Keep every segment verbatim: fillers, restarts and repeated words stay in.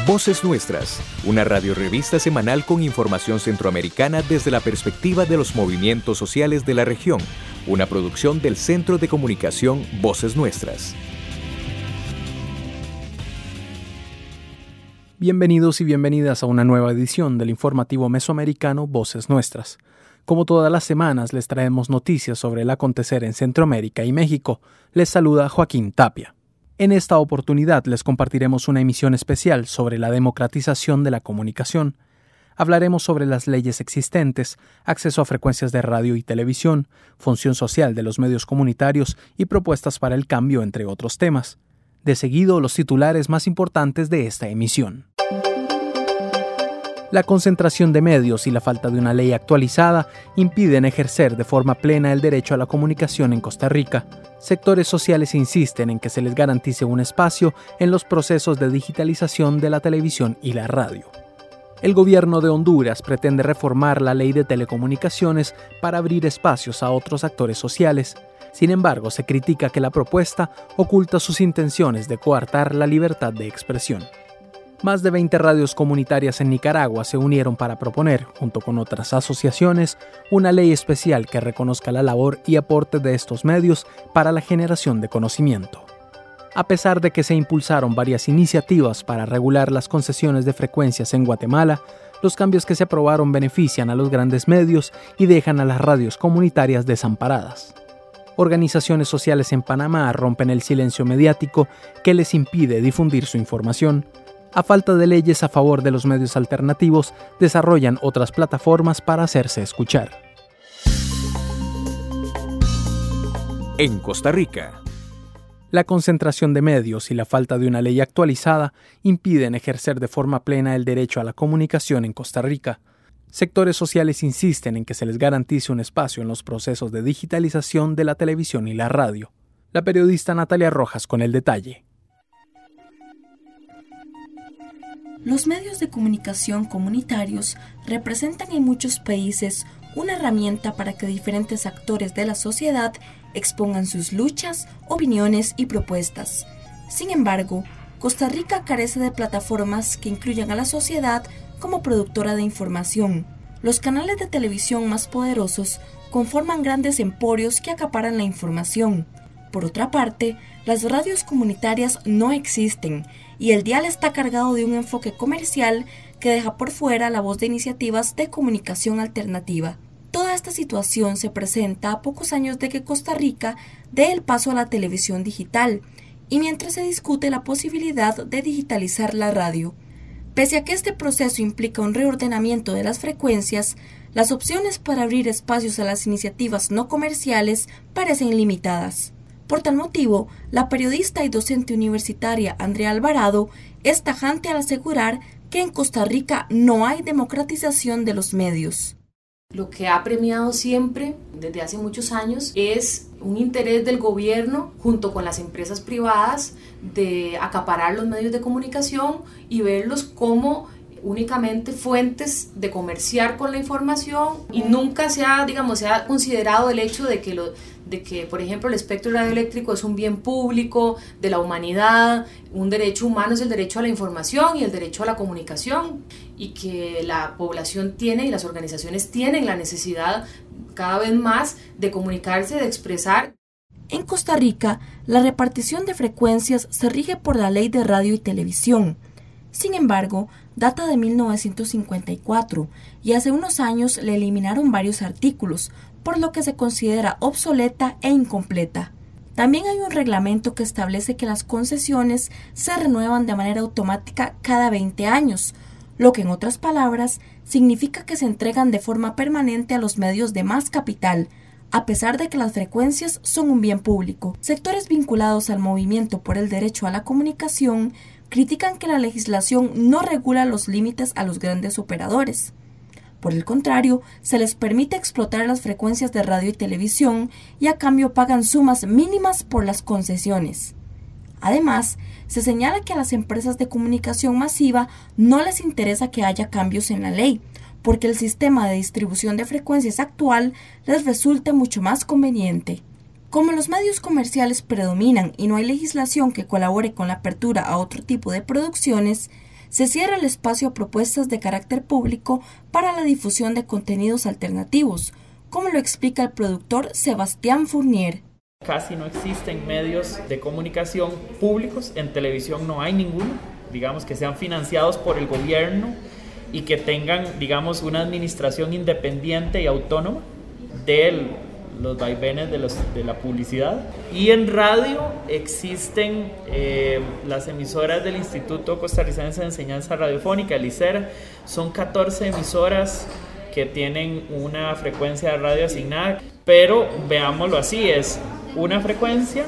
Voces Nuestras, una radiorevista semanal con información centroamericana desde la perspectiva de los movimientos sociales de la región, una producción del Centro de Comunicación Voces Nuestras. Bienvenidos y bienvenidas a una nueva edición del informativo mesoamericano Voces Nuestras. Como todas las semanas les traemos noticias sobre el acontecer en Centroamérica y México. Les saluda Joaquín Tapia. En esta oportunidad les compartiremos una emisión especial sobre la democratización de la comunicación. Hablaremos sobre las leyes existentes, acceso a frecuencias de radio y televisión, función social de los medios comunitarios y propuestas para el cambio, entre otros temas. De seguido, los titulares más importantes de esta emisión. La concentración de medios y la falta de una ley actualizada impiden ejercer de forma plena el derecho a la comunicación en Costa Rica. Sectores sociales insisten en que se les garantice un espacio en los procesos de digitalización de la televisión y la radio. El gobierno de Honduras pretende reformar la ley de telecomunicaciones para abrir espacios a otros actores sociales. Sin embargo, se critica que la propuesta oculta sus intenciones de coartar la libertad de expresión. Más de veinte radios comunitarias en Nicaragua se unieron para proponer, junto con otras asociaciones, una ley especial que reconozca la labor y aporte de estos medios para la generación de conocimiento. A pesar de que se impulsaron varias iniciativas para regular las concesiones de frecuencias en Guatemala, los cambios que se aprobaron benefician a los grandes medios y dejan a las radios comunitarias desamparadas. Organizaciones sociales en Panamá rompen el silencio mediático que les impide difundir su información. A falta de leyes a favor de los medios alternativos, desarrollan otras plataformas para hacerse escuchar. En Costa Rica. La concentración de medios y la falta de una ley actualizada impiden ejercer de forma plena el derecho a la comunicación en Costa Rica. Sectores sociales insisten en que se les garantice un espacio en los procesos de digitalización de la televisión y la radio. La periodista Natalia Rojas con el detalle. Los medios de comunicación comunitarios representan en muchos países una herramienta para que diferentes actores de la sociedad expongan sus luchas, opiniones y propuestas. Sin embargo, Costa Rica carece de plataformas que incluyan a la sociedad como productora de información. Los canales de televisión más poderosos conforman grandes emporios que acaparan la información. Por otra parte, las radios comunitarias no existen y el dial está cargado de un enfoque comercial que deja por fuera la voz de iniciativas de comunicación alternativa. Toda esta situación se presenta a pocos años de que Costa Rica dé el paso a la televisión digital y mientras se discute la posibilidad de digitalizar la radio. Pese a que este proceso implica un reordenamiento de las frecuencias, las opciones para abrir espacios a las iniciativas no comerciales parecen limitadas. Por tal motivo, la periodista y docente universitaria Andrea Alvarado es tajante al asegurar que en Costa Rica no hay democratización de los medios. Lo que ha premiado siempre, desde hace muchos años, es un interés del gobierno junto con las empresas privadas de acaparar los medios de comunicación y verlos como únicamente fuentes de comerciar con la información y nunca se ha, digamos, se ha considerado el hecho de que, lo, de que, por ejemplo, el espectro radioeléctrico es un bien público de la humanidad, un derecho humano es el derecho a la información y el derecho a la comunicación y que la población tiene y las organizaciones tienen la necesidad cada vez más de comunicarse, de expresar. En Costa Rica, la repartición de frecuencias se rige por la Ley de Radio y Televisión. Sin embargo, data de mil novecientos cincuenta y cuatro y hace unos años le eliminaron varios artículos, por lo que se considera obsoleta e incompleta. También hay un reglamento que establece que las concesiones se renuevan de manera automática cada veinte años, lo que en otras palabras significa que se entregan de forma permanente a los medios de más capital, a pesar de que las frecuencias son un bien público. Sectores vinculados al movimiento por el derecho a la comunicación critican que la legislación no regula los límites a los grandes operadores. Por el contrario, se les permite explotar las frecuencias de radio y televisión y a cambio pagan sumas mínimas por las concesiones. Además, se señala que a las empresas de comunicación masiva no les interesa que haya cambios en la ley, porque el sistema de distribución de frecuencias actual les resulta mucho más conveniente. Como los medios comerciales predominan y no hay legislación que colabore con la apertura a otro tipo de producciones, se cierra el espacio a propuestas de carácter público para la difusión de contenidos alternativos, como lo explica el productor Sebastián Fournier. Casi no existen medios de comunicación públicos, en televisión no hay ninguno, digamos que sean financiados por el gobierno y que tengan, digamos, una administración independiente y autónoma de los vaivenes de, los, de la publicidad. Y en radio existen eh, las emisoras del Instituto Costarricense de Enseñanza Radiofónica, el I C E R. Son catorce emisoras que tienen una frecuencia de radio asignada, pero veámoslo así, es una frecuencia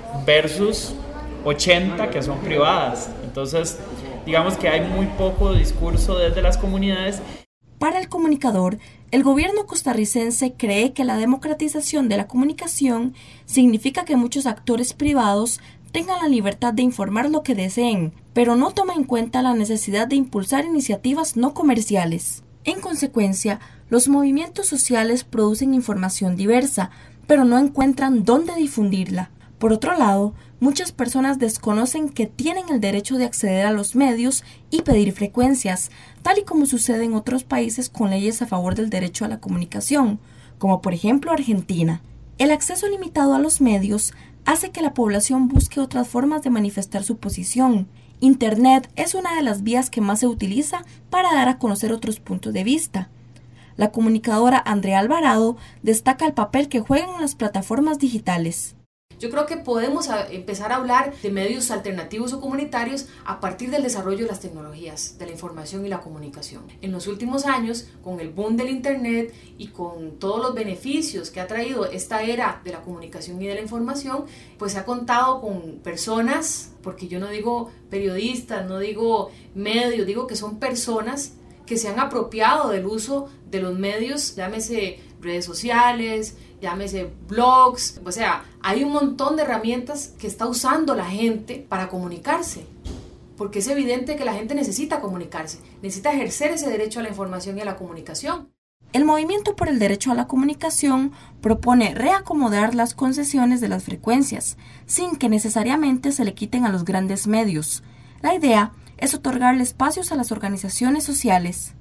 versus ochenta que son privadas. Entonces, digamos que hay muy poco discurso desde las comunidades. Para el comunicador, el gobierno costarricense cree que la democratización de la comunicación significa que muchos actores privados tengan la libertad de informar lo que deseen, pero no toma en cuenta la necesidad de impulsar iniciativas no comerciales. En consecuencia, los movimientos sociales producen información diversa, pero no encuentran dónde difundirla. Por otro lado, muchas personas desconocen que tienen el derecho de acceder a los medios y pedir frecuencias, tal y como sucede en otros países con leyes a favor del derecho a la comunicación, como por ejemplo Argentina. El acceso limitado a los medios hace que la población busque otras formas de manifestar su posición. Internet es una de las vías que más se utiliza para dar a conocer otros puntos de vista. La comunicadora Andrea Alvarado destaca el papel que juegan las plataformas digitales. Yo creo que podemos a empezar a hablar de medios alternativos o comunitarios a partir del desarrollo de las tecnologías, de la información y la comunicación. En los últimos años, con el boom del Internet y con todos los beneficios que ha traído esta era de la comunicación y de la información, pues se ha contado con personas, porque yo no digo periodistas, no digo medios, digo que son personas que se han apropiado del uso de los medios, llámese redes sociales, llámese blogs, o sea, hay un montón de herramientas que está usando la gente para comunicarse, porque es evidente que la gente necesita comunicarse, necesita ejercer ese derecho a la información y a la comunicación. El Movimiento por el Derecho a la Comunicación propone reacomodar las concesiones de las frecuencias, sin que necesariamente se le quiten a los grandes medios. La idea es otorgarle espacios a las organizaciones sociales.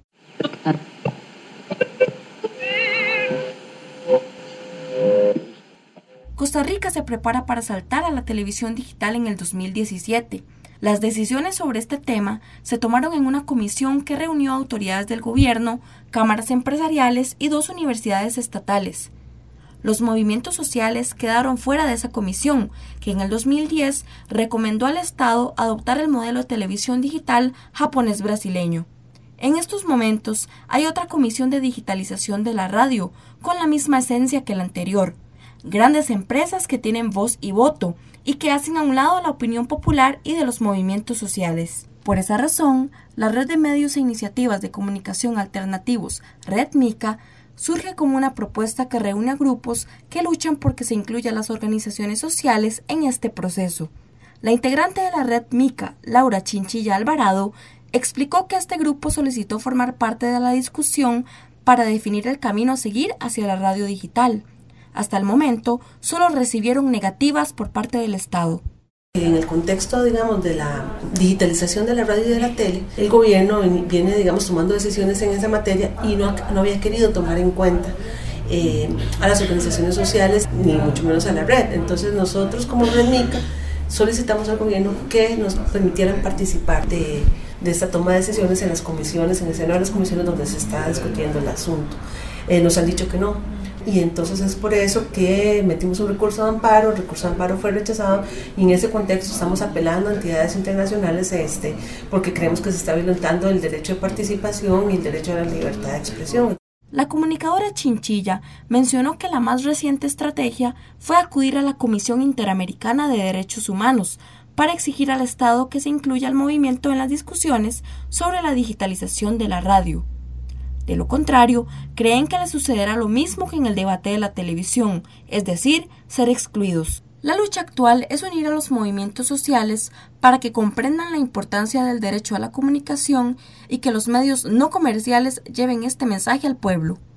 Costa Rica se prepara para saltar a la televisión digital en el dos mil diecisiete. Las decisiones sobre este tema se tomaron en una comisión que reunió a autoridades del gobierno, cámaras empresariales y dos universidades estatales. Los movimientos sociales quedaron fuera de esa comisión, que en el dos mil diez recomendó al Estado adoptar el modelo de televisión digital japonés-brasileño. En estos momentos hay otra comisión de digitalización de la radio, con la misma esencia que la anterior. Grandes empresas que tienen voz y voto y que hacen a un lado la opinión popular y de los movimientos sociales. Por esa razón, la Red de Medios e Iniciativas de Comunicación Alternativos, Red Mica, surge como una propuesta que reúne a grupos que luchan por que se incluyan las organizaciones sociales en este proceso. La integrante de la Red Mica, Laura Chinchilla Alvarado, explicó que este grupo solicitó formar parte de la discusión para definir el camino a seguir hacia la radio digital. Hasta el momento, solo recibieron negativas por parte del Estado. En el contexto, digamos, de la digitalización de la radio y de la tele, el gobierno viene, digamos, tomando decisiones en esa materia y no, no había querido tomar en cuenta eh, a las organizaciones sociales, ni mucho menos a la red. Entonces nosotros como Red Mica solicitamos al gobierno que nos permitieran participar de, de esta toma de decisiones en las comisiones, en el seno de las comisiones donde se está discutiendo el asunto. Eh, nos han dicho que no. Y entonces es por eso que metimos un recurso de amparo, el recurso de amparo fue rechazado y en ese contexto estamos apelando a entidades internacionales este, porque creemos que se está violentando el derecho de participación y el derecho a la libertad de expresión. La comunicadora Chinchilla mencionó que la más reciente estrategia fue acudir a la Comisión Interamericana de Derechos Humanos para exigir al Estado que se incluya al movimiento en las discusiones sobre la digitalización de la radio. De lo contrario, creen que les sucederá lo mismo que en el debate de la televisión, es decir, ser excluidos. La lucha actual es unir a los movimientos sociales para que comprendan la importancia del derecho a la comunicación y que los medios no comerciales lleven este mensaje al pueblo.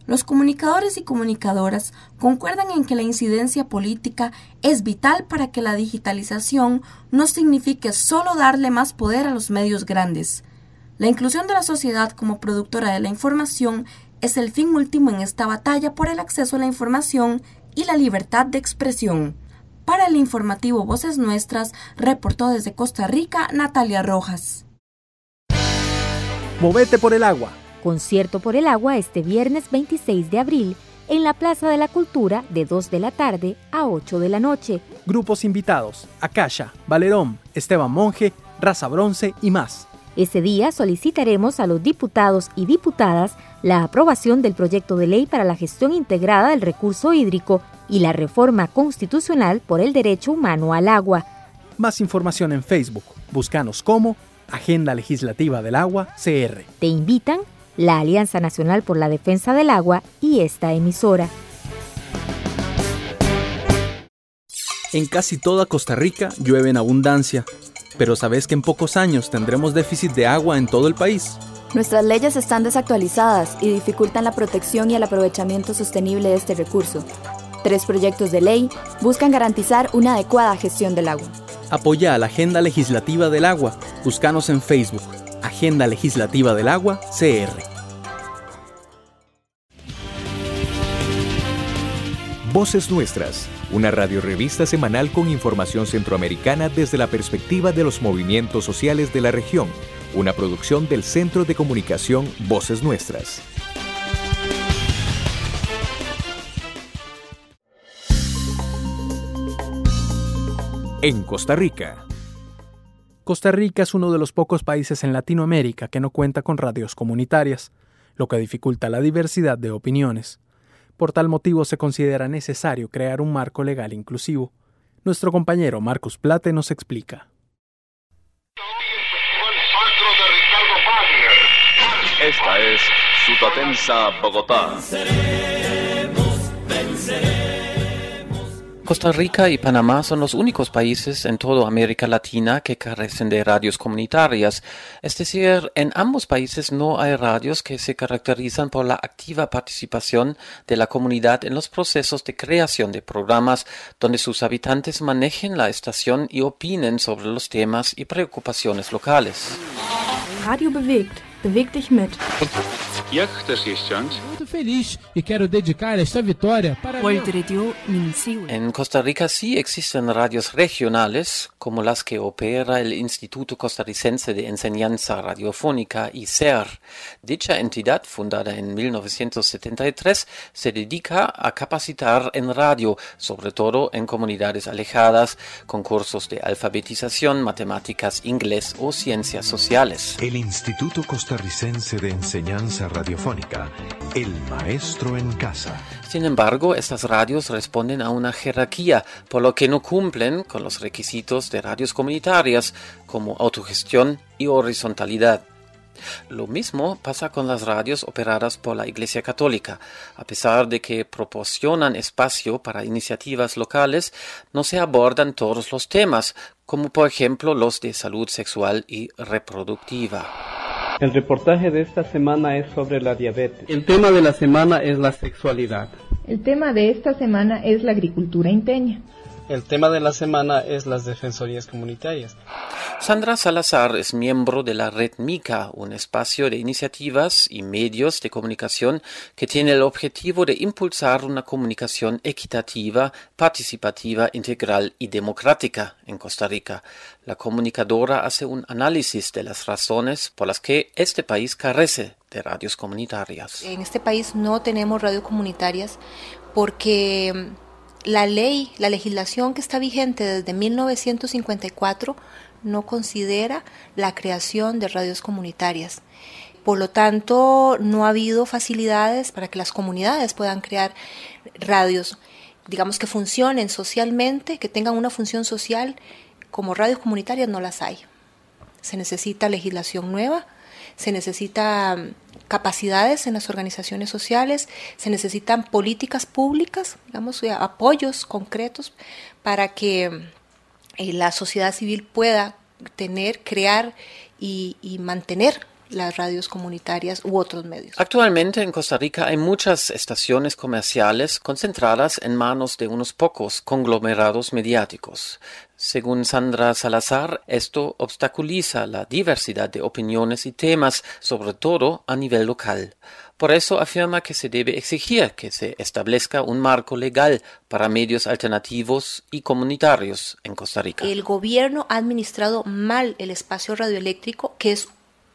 Los comunicadores y comunicadoras concuerdan en que la incidencia política es vital para que la digitalización no signifique solo darle más poder a los medios grandes. La inclusión de la sociedad como productora de la información es el fin último en esta batalla por el acceso a la información y la libertad de expresión. Para el informativo Voces Nuestras, reportó desde Costa Rica Natalia Rojas. Movete por el agua. Concierto por el agua este viernes veintiséis de abril en la Plaza de la Cultura de dos de la tarde a ocho de la noche. Grupos invitados: Akasha, Valerón, Esteban Monge, Raza Bronce y más. Ese día solicitaremos a los diputados y diputadas la aprobación del proyecto de ley para la gestión integrada del recurso hídrico y la reforma constitucional por el derecho humano al agua. Más información en Facebook. Búscanos como Agenda Legislativa del Agua C R. Te invitan la Alianza Nacional por la Defensa del Agua y esta emisora. En casi toda Costa Rica llueve en abundancia, pero ¿sabes que en pocos años tendremos déficit de agua en todo el país? Nuestras leyes están desactualizadas y dificultan la protección y el aprovechamiento sostenible de este recurso. Tres proyectos de ley buscan garantizar una adecuada gestión del agua. Apoya a la Agenda Legislativa del Agua. Búscanos en Facebook. Agenda Legislativa del Agua C R. Voces Nuestras, una radiorrevista semanal con información centroamericana desde la perspectiva de los movimientos sociales de la región, una producción del Centro de Comunicación Voces Nuestras. En Costa Rica. Costa Rica es uno de los pocos países en Latinoamérica que no cuenta con radios comunitarias, lo que dificulta la diversidad de opiniones. Por tal motivo se considera necesario crear un marco legal inclusivo. Nuestro compañero Marcus Plate nos explica. Esta es Sutatensa, Bogotá. Costa Rica y Panamá son los únicos países en toda América Latina que carecen de radios comunitarias. Es decir, en ambos países no hay radios que se caracterizan por la activa participación de la comunidad en los procesos de creación de programas donde sus habitantes manejen la estación y opinen sobre los temas y preocupaciones locales. Radio bewegt. Beweg dich mit. Muito feliz e quero dedicar esta vitória para En Costa Rica sí existen radios regionales, como las que opera el Instituto Costarricense de Enseñanza Radiofónica, I C E R. Dicha entidad, fundada en mil novecientos setenta y tres, se dedica a capacitar en radio, sobre todo en comunidades alejadas, con cursos de alfabetización, matemáticas, inglés o ciencias sociales. El Instituto Costarricense de Enseñanza Radiofónica, el maestro en casa. Sin embargo, estas radios responden a una jerarquía, por lo que no cumplen con los requisitos de radios comunitarias, como autogestión y horizontalidad. Lo mismo pasa con las radios operadas por la Iglesia Católica. A pesar de que proporcionan espacio para iniciativas locales, no se abordan todos los temas, como por ejemplo los de salud sexual y reproductiva. El reportaje de esta semana es sobre la diabetes. El tema de la semana es la sexualidad. El tema de esta semana es la agricultura inteña. El tema de la semana es las defensorías comunitarias. Sandra Salazar es miembro de la Red Mica, un espacio de iniciativas y medios de comunicación que tiene el objetivo de impulsar una comunicación equitativa, participativa, integral y democrática en Costa Rica. La comunicadora hace un análisis de las razones por las que este país carece de radios comunitarias. En este país no tenemos radios comunitarias porque la ley, la legislación que está vigente desde mil novecientos cincuenta y cuatro no considera la creación de radios comunitarias. Por lo tanto, no ha habido facilidades para que las comunidades puedan crear radios, digamos que funcionen socialmente, que tengan una función social. Como radios comunitarias no las hay. Se necesita legislación nueva, se necesitan capacidades en las organizaciones sociales, se necesitan políticas públicas, digamos, apoyos concretos para que eh, la sociedad civil pueda tener, crear y, y mantener las radios comunitarias u otros medios. Actualmente en Costa Rica hay muchas estaciones comerciales concentradas en manos de unos pocos conglomerados mediáticos. Según Sandra Salazar, esto obstaculiza la diversidad de opiniones y temas, sobre todo a nivel local. Por eso afirma que se debe exigir que se establezca un marco legal para medios alternativos y comunitarios en Costa Rica. El gobierno ha administrado mal el espacio radioeléctrico, que es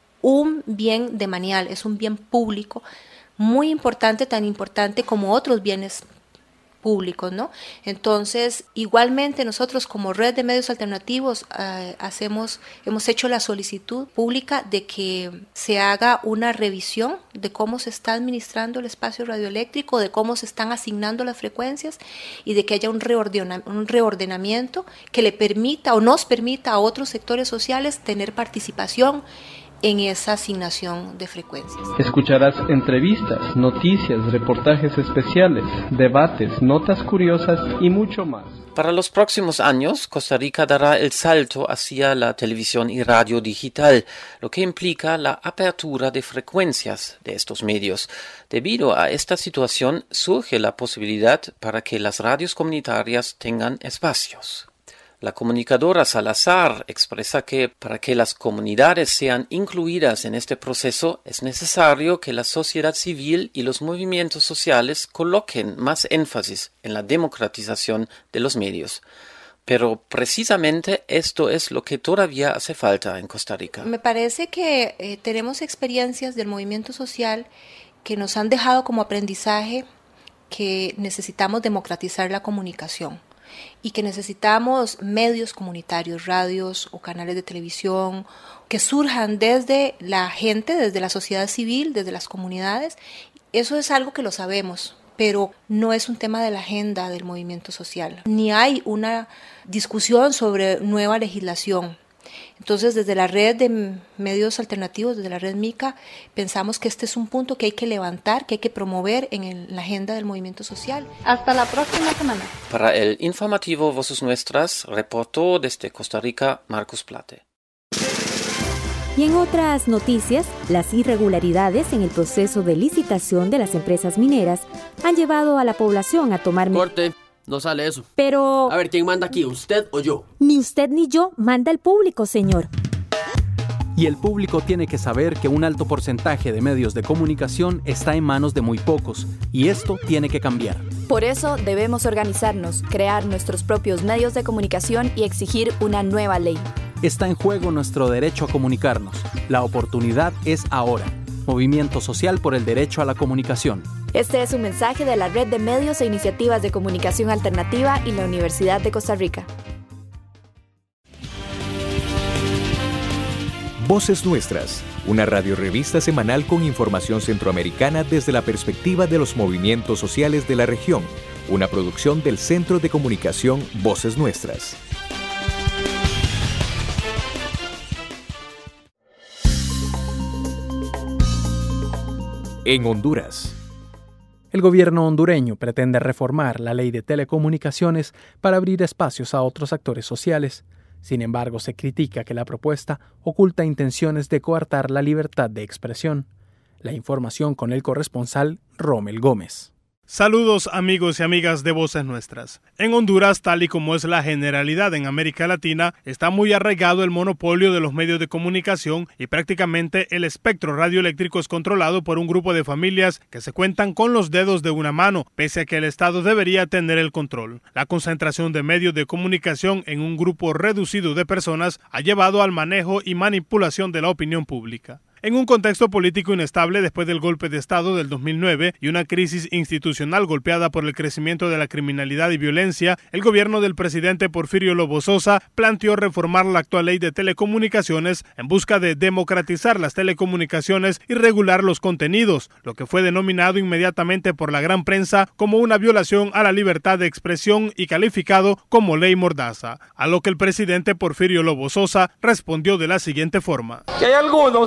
un bien demanial, es un bien público muy importante, tan importante como otros bienes públicos, ¿no? Entonces, igualmente nosotros como red de medios alternativos eh, hacemos, hemos hecho la solicitud pública de que se haga una revisión de cómo se está administrando el espacio radioeléctrico, de cómo se están asignando las frecuencias y de que haya un, reordena, un reordenamiento que le permita o nos permita a otros sectores sociales tener participación en esa asignación de frecuencias. Escucharás entrevistas, noticias, reportajes especiales, debates, notas curiosas y mucho más. Para los próximos años, Costa Rica dará el salto hacia la televisión y radio digital, lo que implica la apertura de frecuencias de estos medios. Debido a esta situación, surge la posibilidad para que las radios comunitarias tengan espacios. La comunicadora Salazar expresa que para que las comunidades sean incluidas en este proceso es necesario que la sociedad civil y los movimientos sociales coloquen más énfasis en la democratización de los medios. Pero precisamente esto es lo que todavía hace falta en Costa Rica. Me parece que eh, tenemos experiencias del movimiento social que nos han dejado como aprendizaje que necesitamos democratizar la comunicación y que necesitamos medios comunitarios, radios o canales de televisión que surjan desde la gente, desde la sociedad civil, desde las comunidades. Eso es algo que lo sabemos, pero no es un tema de la agenda del movimiento social, ni hay una discusión sobre nueva legislación. Entonces, desde la red de medios alternativos, desde la red MICA, pensamos que este es un punto que hay que levantar, que hay que promover en el, la agenda del movimiento social. Hasta la próxima semana. Para el informativo Voces Nuestras, reportó desde Costa Rica Marcos Plate. Y en otras noticias, las irregularidades en el proceso de licitación de las empresas mineras han llevado a la población a tomar... Corte. No sale eso. Pero... A ver, ¿quién manda aquí? ¿Usted o yo? Ni usted ni yo, manda el público, señor. Y el público tiene que saber que un alto porcentaje de medios de comunicación está en manos de muy pocos, y esto tiene que cambiar. Por eso debemos organizarnos, crear nuestros propios medios de comunicación y exigir una nueva ley. Está en juego nuestro derecho a comunicarnos. La oportunidad es ahora. Movimiento Social por el Derecho a la Comunicación. Este es un mensaje de la Red de Medios e Iniciativas de Comunicación Alternativa y la Universidad de Costa Rica. Voces Nuestras, una radiorrevista semanal con información centroamericana desde la perspectiva de los movimientos sociales de la región, una producción del Centro de Comunicación Voces Nuestras. En Honduras. El gobierno hondureño pretende reformar la ley de telecomunicaciones para abrir espacios a otros actores sociales. Sin embargo, se critica que la propuesta oculta intenciones de coartar la libertad de expresión. La información con el corresponsal Rommel Gómez. Saludos amigos y amigas de Voces Nuestras. En Honduras, tal y como es la generalidad en América Latina, está muy arraigado el monopolio de los medios de comunicación y prácticamente el espectro radioeléctrico es controlado por un grupo de familias que se cuentan con los dedos de una mano, pese a que el Estado debería tener el control. La concentración de medios de comunicación en un grupo reducido de personas ha llevado al manejo y manipulación de la opinión pública. En un contexto político inestable después del golpe de Estado del dos mil nueve y una crisis institucional golpeada por el crecimiento de la criminalidad y violencia, el gobierno del presidente Porfirio Lobo Sosa planteó reformar la actual ley de telecomunicaciones en busca de democratizar las telecomunicaciones y regular los contenidos, lo que fue denominado inmediatamente por la gran prensa como una violación a la libertad de expresión y calificado como ley mordaza, a lo que el presidente Porfirio Lobo Sosa respondió de la siguiente forma. Que hay algunos que no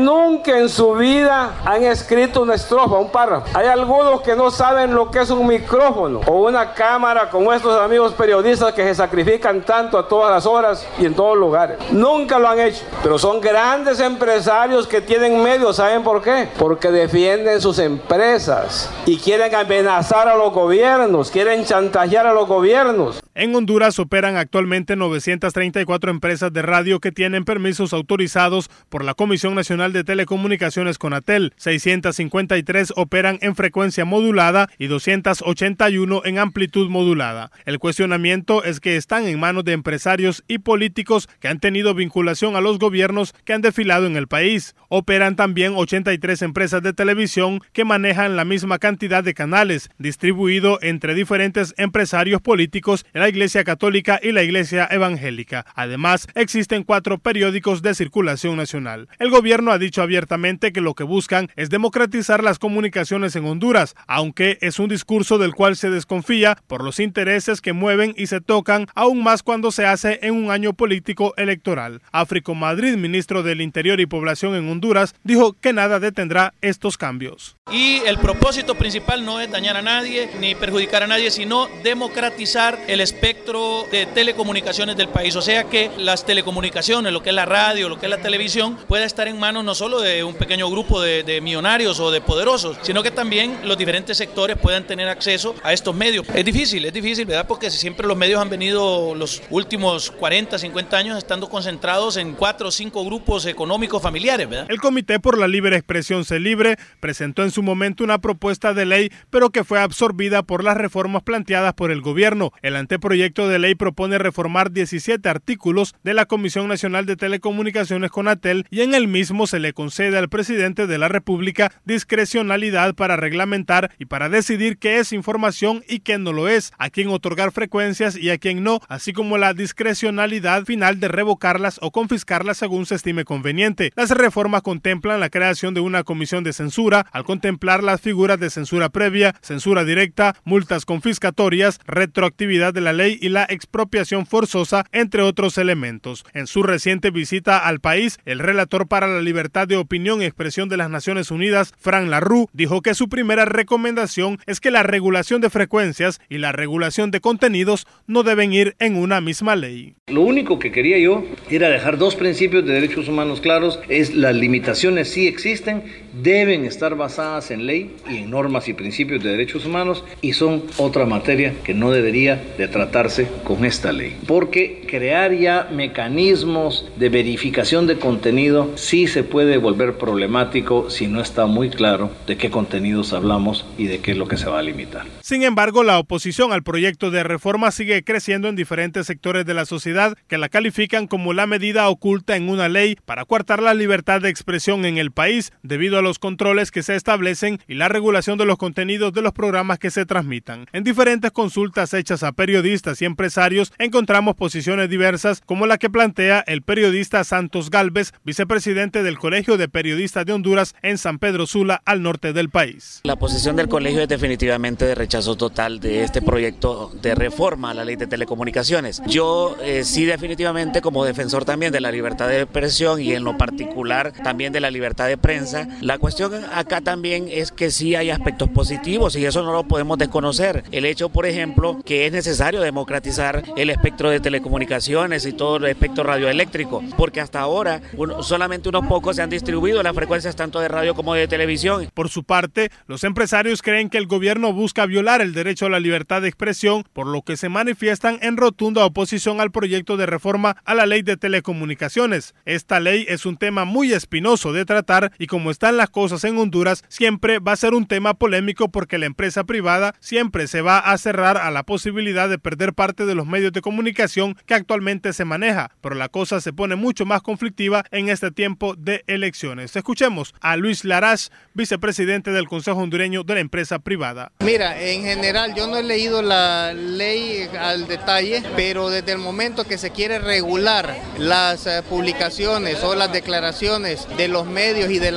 nunca en su vida han escrito una estrofa, un párrafo. Hay algunos que no saben lo que es un micrófono o una cámara, como estos amigos periodistas que se sacrifican tanto a todas las horas y en todos lugares. Nunca lo han hecho, pero son grandes empresarios que tienen medios. ¿Saben por qué? Porque defienden sus empresas y quieren amenazar a los gobiernos, quieren chantajear a los gobiernos. En Honduras operan actualmente novecientas treinta y cuatro empresas de radio que tienen permisos autorizados por la Comisión Nacional de Telecomunicaciones Conatel. seiscientas cincuenta y tres operan en frecuencia modulada y doscientas ochenta y uno en amplitud modulada. El cuestionamiento es que están en manos de empresarios y políticos que han tenido vinculación a los gobiernos que han desfilado en el país. Operan también ochenta y tres empresas de televisión que manejan la misma cantidad de canales, distribuido entre diferentes empresarios políticos en la Iglesia Católica y la Iglesia Evangélica. Además, existen cuatro periódicos de circulación nacional. El gobierno ha dicho abiertamente que lo que buscan es democratizar las comunicaciones en Honduras, aunque es un discurso del cual se desconfía por los intereses que mueven y se tocan, aún más cuando se hace en un año político electoral. Áfrico Madrid, ministro del Interior y Población en Honduras, dijo que nada detendrá estos cambios. Y el propósito principal no es dañar a nadie ni perjudicar a nadie, sino democratizar el espectro de telecomunicaciones del país. O sea que las telecomunicaciones, lo que es la radio, lo que es la televisión, pueda estar en manos no solo de un pequeño grupo de, de millonarios o de poderosos, sino que también los diferentes sectores puedan tener acceso a estos medios. Es difícil, es difícil, ¿verdad? Porque siempre los medios han venido los últimos cuarenta, cincuenta años estando concentrados en cuatro o cinco grupos económicos familiares, ¿verdad? El Comité por la Libre Expresión Se Libre presentó en su momento una propuesta de ley, pero que fue absorbida por las reformas planteadas por el gobierno. El anteproyecto de ley propone reformar diecisiete artículos de la Comisión Nacional de Telecomunicaciones Conatel y en el mismo se le concede al presidente de la República discrecionalidad para reglamentar y para decidir qué es información y qué no lo es, a quién otorgar frecuencias y a quién no, así como la discrecionalidad final de revocarlas o confiscarlas según se estime conveniente. Las reformas contemplan la creación de una comisión de censura al contemplar las figuras de censura previa, censura directa, multas confiscatorias, retroactividad de la ley y la expropiación forzosa, entre otros elementos. En su reciente visita al país, el relator para la libertad de opinión y expresión de las Naciones Unidas, Fran Larroux, dijo que su primera recomendación es que la regulación de frecuencias y la regulación de contenidos no deben ir en una misma ley. Lo único que quería yo era dejar dos principios de derechos humanos claros, es las limitaciones sí existen, deben estar basadas en ley y en normas y principios de derechos humanos y son otra materia que no debería de tratarse con esta ley. Porque crear ya mecanismos de verificación de contenido sí se puede volver problemático si no está muy claro de qué contenidos hablamos y de qué es lo que se va a limitar. Sin embargo, la oposición al proyecto de reforma sigue creciendo en diferentes sectores de la sociedad que la califican como la medida oculta en una ley para coartar la libertad de expresión en el país debido a los controles que se establecen y la regulación de los contenidos de los programas que se transmitan. En diferentes consultas hechas a periodistas y empresarios encontramos posiciones diversas como la que plantea el periodista Santos Galvez, vicepresidente del Colegio de Periodistas de Honduras en San Pedro Sula, al norte del país. La posición del colegio es definitivamente de rechazo total de este proyecto de reforma a la ley de telecomunicaciones. Yo eh, sí definitivamente como defensor también de la libertad de expresión y en lo particular también de la libertad de prensa, la cuestión acá también es que sí hay aspectos positivos y eso no lo podemos desconocer. El hecho, por ejemplo, que es necesario democratizar el espectro de telecomunicaciones y todo el espectro radioeléctrico, porque hasta ahora uno, solamente unos pocos se han distribuido las frecuencias tanto de radio como de televisión. Por su parte, los empresarios creen que el gobierno busca violar el derecho a la libertad de expresión, por lo que se manifiestan en rotunda oposición al proyecto de reforma a la ley de telecomunicaciones. Esta ley es un tema muy espinoso de tratar y como están las cosas en Honduras, siempre va a ser un tema polémico porque la empresa privada siempre se va a cerrar a la posibilidad de perder parte de los medios de comunicación que actualmente se maneja, pero la cosa se pone mucho más conflictiva en este tiempo de elecciones. Escuchemos a Luis Larach, vicepresidente del Consejo Hondureño de la Empresa Privada. Mira, en general yo no he leído la ley al detalle, pero desde el momento que se quiere regular las uh, publicaciones o las declaraciones de los medios y de las personas,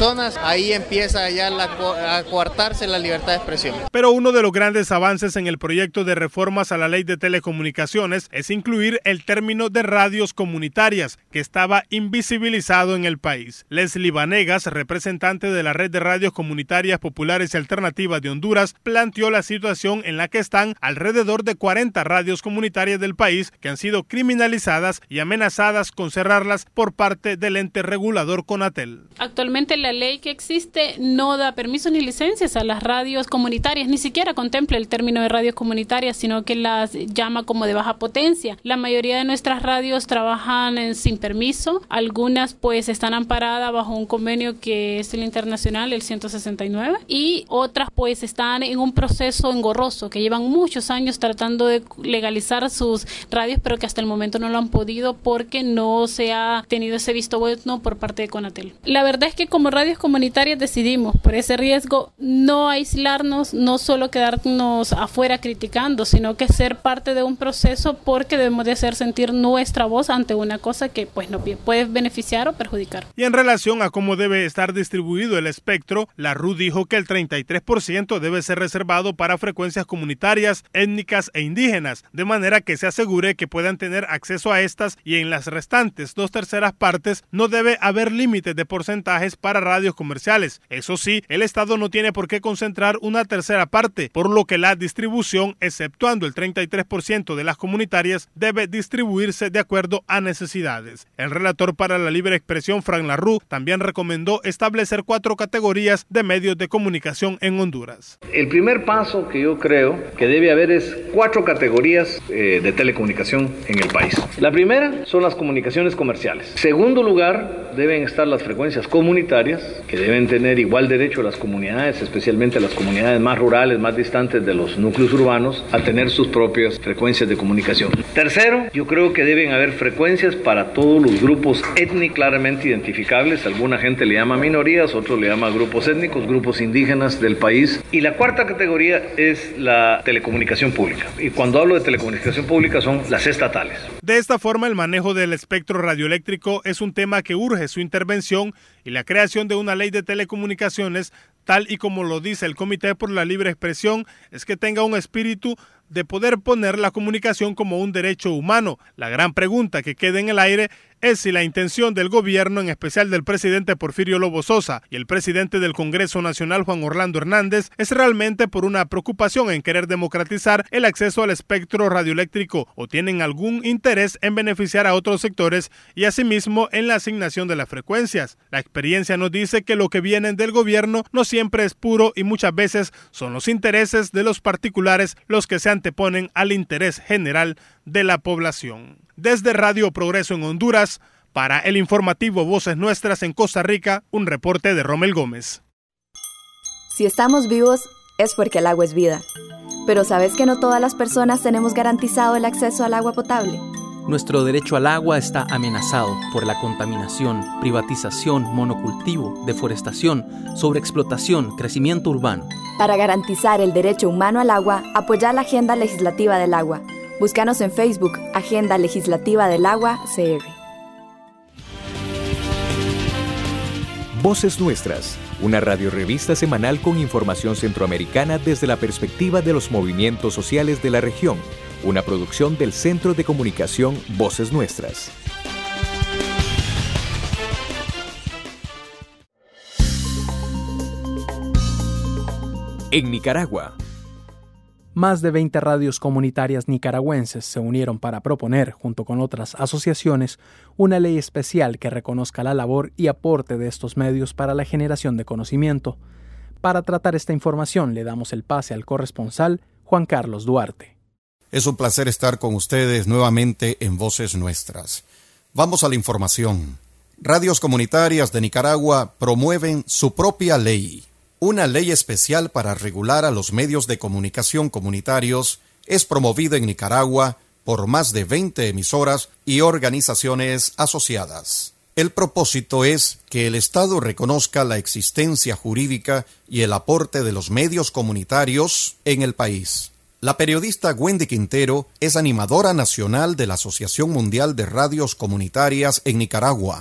personas, ahí empieza ya la, a coartarse la libertad de expresión. Pero uno de los grandes avances en el proyecto de reformas a la ley de telecomunicaciones es incluir el término de radios comunitarias, que estaba invisibilizado en el país. Leslie Vanegas, representante de la Red de Radios Comunitarias Populares y Alternativas de Honduras, planteó la situación en la que están alrededor de cuarenta radios comunitarias del país que han sido criminalizadas y amenazadas con cerrarlas por parte del ente regulador CONATEL. Actualmente la ley que existe no da permisos ni licencias a las radios comunitarias, ni siquiera contempla el término de radios comunitarias, sino que las llama como de baja potencia. La mayoría de nuestras radios trabajan en, sin permiso, algunas pues están amparadas bajo un convenio que es el internacional, el ciento sesenta y nueve, y otras pues están en un proceso engorroso, que llevan muchos años tratando de legalizar sus radios, pero que hasta el momento no lo han podido porque no se ha tenido ese visto bueno por parte de CONATEL. La verdad es que como radios comunitarias decidimos por ese riesgo no aislarnos, no solo quedarnos afuera criticando, sino que ser parte de un proceso porque debemos de hacer sentir nuestra voz ante una cosa que pues no puede beneficiar o perjudicar. Y en relación a cómo debe estar distribuido el espectro, la R U dijo que el treinta y tres por ciento debe ser reservado para frecuencias comunitarias, étnicas e indígenas, de manera que se asegure que puedan tener acceso a estas, y en las restantes dos terceras partes no debe haber límites de porcentajes para radios comerciales. Eso sí, el Estado no tiene por qué concentrar una tercera parte, por lo que la distribución, exceptuando el treinta y tres por ciento de las comunitarias, debe distribuirse de acuerdo a necesidades. El relator para la libre expresión, Frank Larroux, también recomendó establecer cuatro categorías de medios de comunicación en Honduras. El primer paso que yo creo que debe haber es cuatro categorías eh, de telecomunicación en el país. La primera son las comunicaciones comerciales. Segundo lugar, deben estar las frecuencias comunitarias, que deben tener igual derecho a las comunidades, especialmente las comunidades más rurales, más distantes de los núcleos urbanos, a tener sus propias frecuencias de comunicación. Tercero, yo creo que deben haber frecuencias para todos los grupos étnicos claramente identificables. Alguna gente le llama minorías, otros le llama grupos étnicos, grupos indígenas del país. Y la cuarta categoría es la telecomunicación pública. Y cuando hablo de telecomunicación pública son las estatales. De esta forma, el manejo del espectro radioeléctrico es un tema que urge su intervención y la creación de una ley de telecomunicaciones, tal y como lo dice el Comité por la Libre Expresión, es que tenga un espíritu de poder poner la comunicación como un derecho humano. La gran pregunta que queda en el aire es si la intención del gobierno, en especial del presidente Porfirio Lobo Sosa y el presidente del Congreso Nacional, Juan Orlando Hernández, es realmente por una preocupación en querer democratizar el acceso al espectro radioeléctrico, o tienen algún interés en beneficiar a otros sectores y asimismo en la asignación de las frecuencias. La experiencia nos dice que lo que viene del gobierno no siempre es puro y muchas veces son los intereses de los particulares los que se anteponen al interés general de la población. Desde Radio Progreso en Honduras, para el informativo Voces Nuestras en Costa Rica, un reporte de Rommel Gómez. Si estamos vivos es porque el agua es vida. Pero ¿sabes que no todas las personas tenemos garantizado el acceso al agua potable? Nuestro derecho al agua está amenazado por la contaminación, privatización, monocultivo, deforestación, sobreexplotación, crecimiento urbano. Para garantizar el derecho humano al agua, apoya la Agenda Legislativa del Agua. Búscanos en Facebook, Agenda Legislativa del Agua, C R. Voces Nuestras, una radiorrevista semanal con información centroamericana desde la perspectiva de los movimientos sociales de la región, una producción del Centro de Comunicación Voces Nuestras. En Nicaragua, más de veinte radios comunitarias nicaragüenses se unieron para proponer, junto con otras asociaciones, una ley especial que reconozca la labor y aporte de estos medios para la generación de conocimiento. Para tratar esta información le damos el pase al corresponsal Juan Carlos Duarte. Es un placer estar con ustedes nuevamente en Voces Nuestras. Vamos a la información. Radios comunitarias de Nicaragua promueven su propia ley. Una ley especial para regular a los medios de comunicación comunitarios es promovida en Nicaragua por más de veinte emisoras y organizaciones asociadas. El propósito es que el Estado reconozca la existencia jurídica y el aporte de los medios comunitarios en el país. La periodista Wendy Quintero es animadora nacional de la Asociación Mundial de Radios Comunitarias en Nicaragua.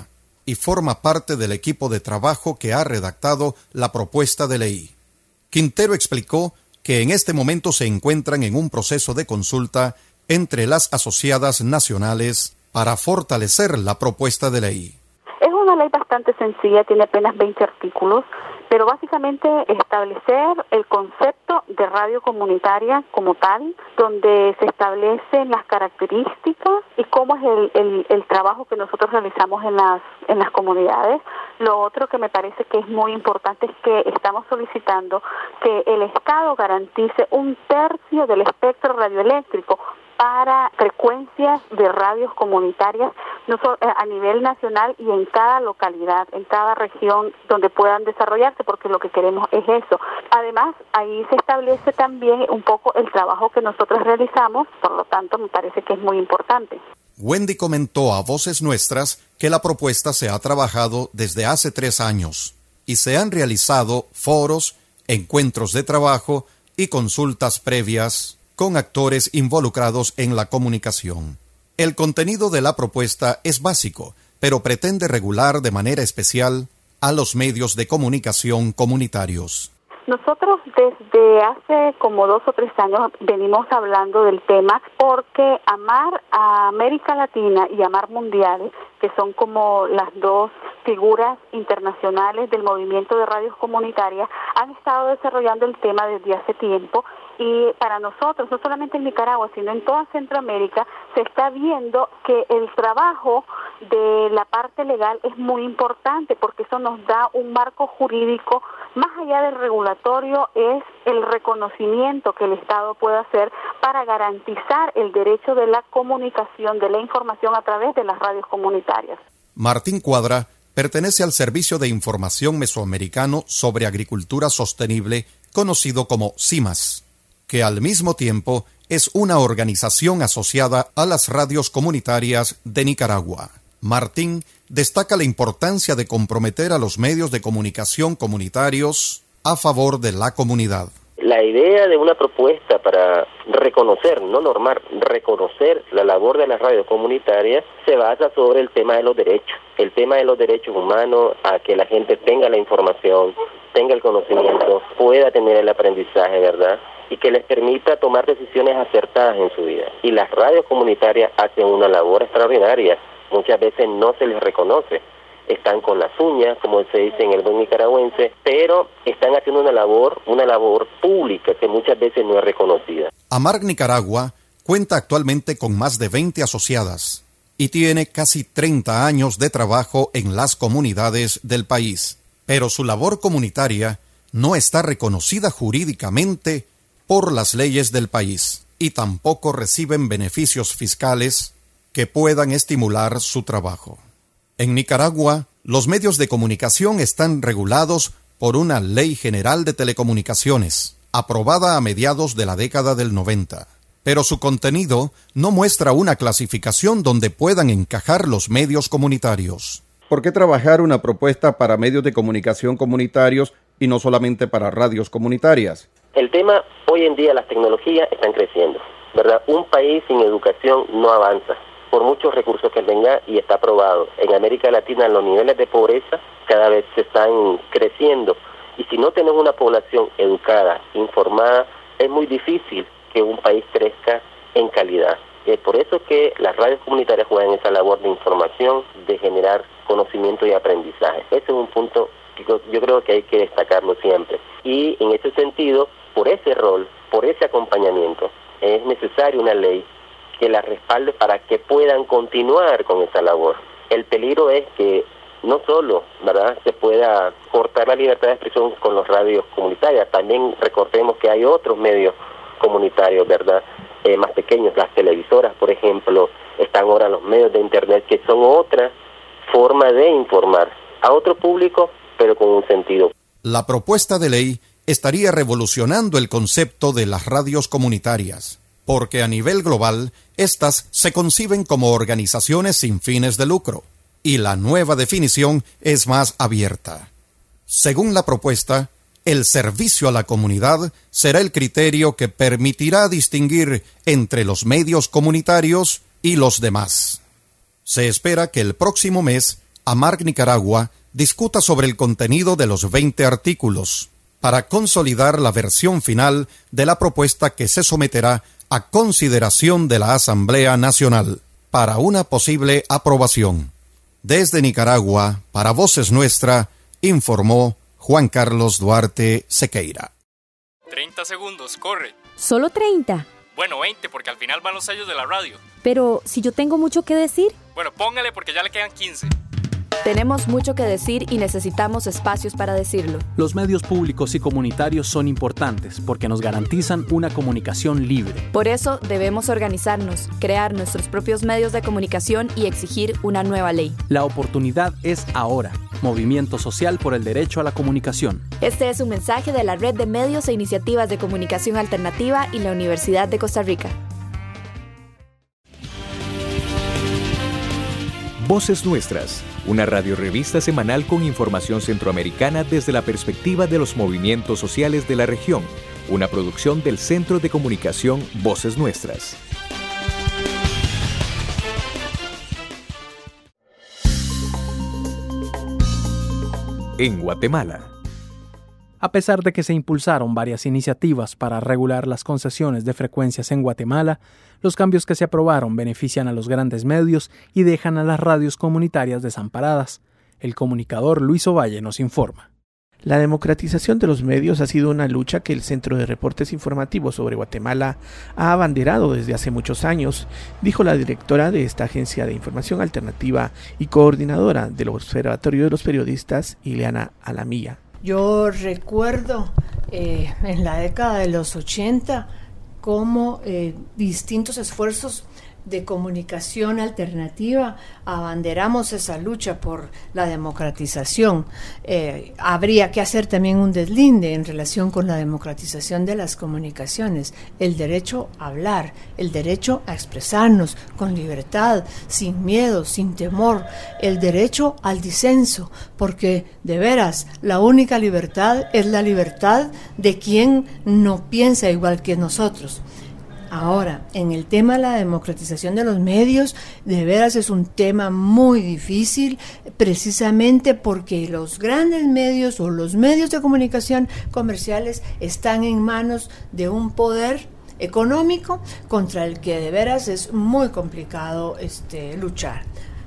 y forma parte del equipo de trabajo que ha redactado la propuesta de ley. Quintero explicó que en este momento se encuentran en un proceso de consulta entre las asociadas nacionales para fortalecer la propuesta de ley. Es una ley bastante sencilla, tiene apenas veinte artículos, pero básicamente establecer el concepto de radio comunitaria como tal, donde se establecen las características y cómo es el, el, el trabajo que nosotros realizamos en las, en las comunidades. Lo otro que me parece que es muy importante es que estamos solicitando que el Estado garantice un tercio del espectro radioeléctrico para frecuencias de radios comunitarias no solo a nivel nacional y en cada localidad, en cada región donde puedan desarrollarse, porque lo que queremos es eso. Además, ahí se establece también un poco el trabajo que nosotros realizamos, por lo tanto, me parece que es muy importante. Wendy comentó a Voces Nuestras que la propuesta se ha trabajado desde hace tres años y se han realizado foros, encuentros de trabajo y consultas previas con actores involucrados en la comunicación. El contenido de la propuesta es básico, pero pretende regular de manera especial a los medios de comunicación comunitarios. Nosotros desde hace como dos o tres años venimos hablando del tema porque AMAR a América Latina y AMAR Mundial, que son como las dos figuras internacionales del movimiento de radios comunitarias, han estado desarrollando el tema desde hace tiempo. Y para nosotros, no solamente en Nicaragua, sino en toda Centroamérica, se está viendo que el trabajo de la parte legal es muy importante porque eso nos da un marco jurídico, más allá del regulatorio, es el reconocimiento que el Estado puede hacer para garantizar el derecho de la comunicación, de la información a través de las radios comunitarias. Martín Cuadra pertenece al Servicio de Información Mesoamericano sobre Agricultura Sostenible, conocido como CIMAS, que al mismo tiempo es una organización asociada a las radios comunitarias de Nicaragua. Martín destaca la importancia de comprometer a los medios de comunicación comunitarios a favor de la comunidad. La idea de una propuesta para reconocer, no normar, reconocer la labor de las radios comunitarias se basa sobre el tema de los derechos, el tema de los derechos humanos, a que la gente tenga la información, tenga el conocimiento, pueda tener el aprendizaje, ¿verdad?, y que les permita tomar decisiones acertadas en su vida. Y las radios comunitarias hacen una labor extraordinaria, muchas veces no se les reconoce, están con las uñas, como se dice en el buen nicaragüense, pero están haciendo una labor, una labor pública que muchas veces no es reconocida. AMAR Nicaragua cuenta actualmente con más de veinte asociadas y tiene casi treinta años de trabajo en las comunidades del país, pero su labor comunitaria no está reconocida jurídicamente por las leyes del país y tampoco reciben beneficios fiscales que puedan estimular su trabajo. En Nicaragua, los medios de comunicación están regulados por una Ley General de Telecomunicaciones, aprobada a mediados de la década del noventa, pero su contenido no muestra una clasificación donde puedan encajar los medios comunitarios. ¿Por qué trabajar una propuesta para medios de comunicación comunitarios y no solamente para radios comunitarias? El tema, hoy en día las tecnologías están creciendo, ¿verdad? Un país sin educación no avanza, por muchos recursos que tenga, y está probado. En América Latina los niveles de pobreza cada vez se están creciendo, y si no tenemos una población educada, informada, es muy difícil que un país crezca en calidad. Es por eso que las radios comunitarias juegan esa labor de información, de generar conocimiento y aprendizaje. Ese es un punto que yo creo que hay que destacarlo siempre. Y en ese sentido, por ese rol, por ese acompañamiento, es necesaria una ley que la respalde para que puedan continuar con esa labor. El peligro es que no solo, ¿verdad?, se pueda cortar la libertad de expresión con los radios comunitarias, también recordemos que hay otros medios comunitarios, ¿verdad?, eh, más pequeños, las televisoras, por ejemplo, están ahora los medios de internet, que son otra forma de informar a otro público, pero con un sentido. La propuesta de ley estaría revolucionando el concepto de las radios comunitarias, porque a nivel global, estas se conciben como organizaciones sin fines de lucro, y la nueva definición es más abierta. Según la propuesta, el servicio a la comunidad será el criterio que permitirá distinguir entre los medios comunitarios y los demás. Se espera que el próximo mes AMARC Nicaragua discuta sobre el contenido de los veinte artículos para consolidar la versión final de la propuesta que se someterá a consideración de la Asamblea Nacional para una posible aprobación. Desde Nicaragua, para Voces Nuestra, informó Juan Carlos Duarte Sequeira. treinta segundos, corre. ¿Solo treinta? Bueno, veinte, porque al final van los sellos de la radio. Pero, si yo tengo mucho que decir. Bueno, póngale porque ya le quedan quince. Tenemos mucho que decir y necesitamos espacios para decirlo. Los medios públicos y comunitarios son importantes porque nos garantizan una comunicación libre. Por eso debemos organizarnos, crear nuestros propios medios de comunicación y exigir una nueva ley. La oportunidad es ahora. Movimiento Social por el Derecho a la Comunicación. Este es un mensaje de la Red de Medios e Iniciativas de Comunicación Alternativa y la Universidad de Costa Rica. Voces Nuestras, una radiorevista semanal con información centroamericana desde la perspectiva de los movimientos sociales de la región, una producción del Centro de Comunicación Voces Nuestras. En Guatemala. A pesar de que se impulsaron varias iniciativas para regular las concesiones de frecuencias en Guatemala, los cambios que se aprobaron benefician a los grandes medios y dejan a las radios comunitarias desamparadas. El comunicador Luis Ovalle nos informa. La democratización de los medios ha sido una lucha que el Centro de Reportes Informativos sobre Guatemala ha abanderado desde hace muchos años, dijo la directora de esta agencia de información alternativa y coordinadora del Observatorio de los Periodistas, Ileana Alamilla. Yo recuerdo eh, en la década de los ochenta cómo eh, distintos esfuerzos de comunicación alternativa abanderamos esa lucha por la democratización. Eh, habría que hacer también un deslinde en relación con la democratización de las comunicaciones, el derecho a hablar, el derecho a expresarnos con libertad, sin miedo, sin temor, el derecho al disenso, porque de veras la única libertad es la libertad de quien no piensa igual que nosotros. Ahora, en el tema de la democratización de los medios, de veras es un tema muy difícil, precisamente porque los grandes medios o los medios de comunicación comerciales están en manos de un poder económico contra el que de veras es muy complicado este, luchar